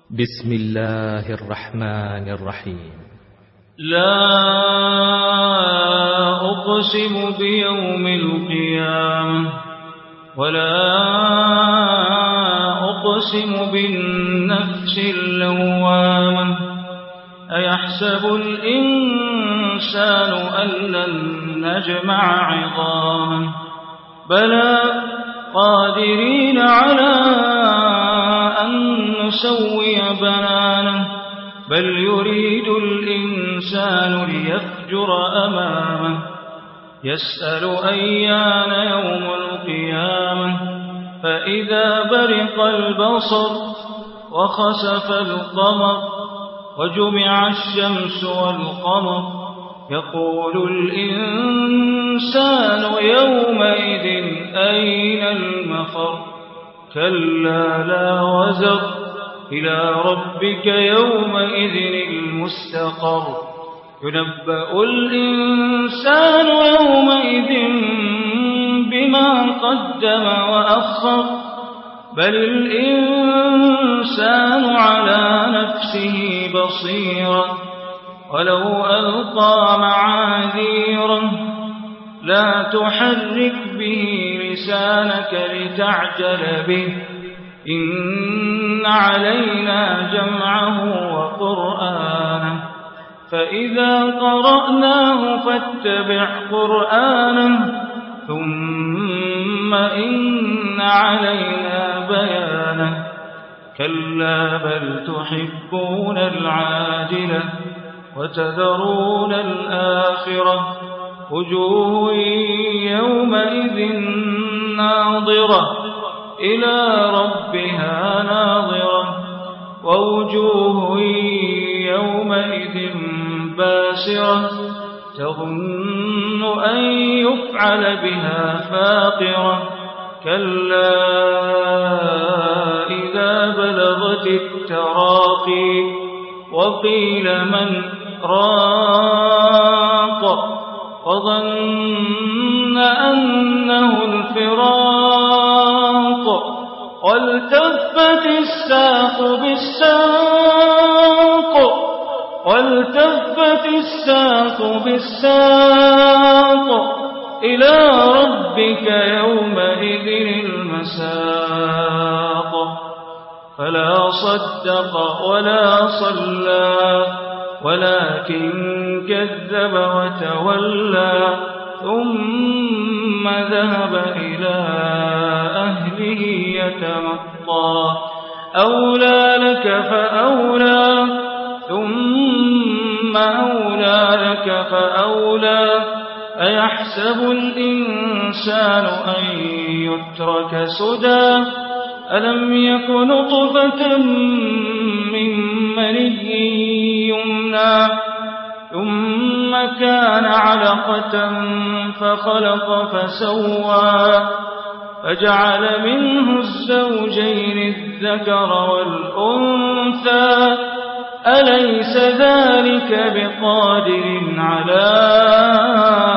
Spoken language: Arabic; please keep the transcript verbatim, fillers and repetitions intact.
بسم الله الرحمن الرحيم. لا أقسم بيوم القيامة ولا أقسم بالنفس اللوامة أيحسب الإنسان أن لن نجمع عظامه بلى قادرين على أن نسوي بنانه بل يريد الإنسان ليفجر أمامه يسأل أيان يوم القيامة فإذا برق البصر وخسف القمر وجمع الشمس والقمر يقول الإنسان يومئذ أين المفر كلا لا وزر إلى ربك يومئذ المستقر ينبأ الإنسان يومئذ بما قدم وأخر بل الإنسان على نفسه بصيرا ولو ألقى معاذيره لا تحرك به لسانك لتعجل به إن علينا جمعه وقرآنه فإذا قرأناه فاتبع قرآنه ثم إن علينا بيانه كلا بل تحبون العاجلة وتذرون الآخرة وجوه يومئذ ناظرة إلى ربها ناظرة ووجوه يومئذ باسرة تظن أن يفعل بها فاقرة كلا إذا بلغت التراقي وقيل من راق وظن أنه الفراق والتفت الساق بالساق والتفت الساق بالساق إلى ربك يومئذ المساق فلا صدق ولا صلى ولكن كذب وتولى ثم ذهب إلى أهله يتمطى أولى لك فأولى ثم أولى لك فأولى أيحسب الإنسان أن يترك سدى ألم يك نطفة من مني يمنى ثم كان علقة فخلق فسوى فجعل منه الزوجين الذكر والأنثى أليس ذلك بقادر على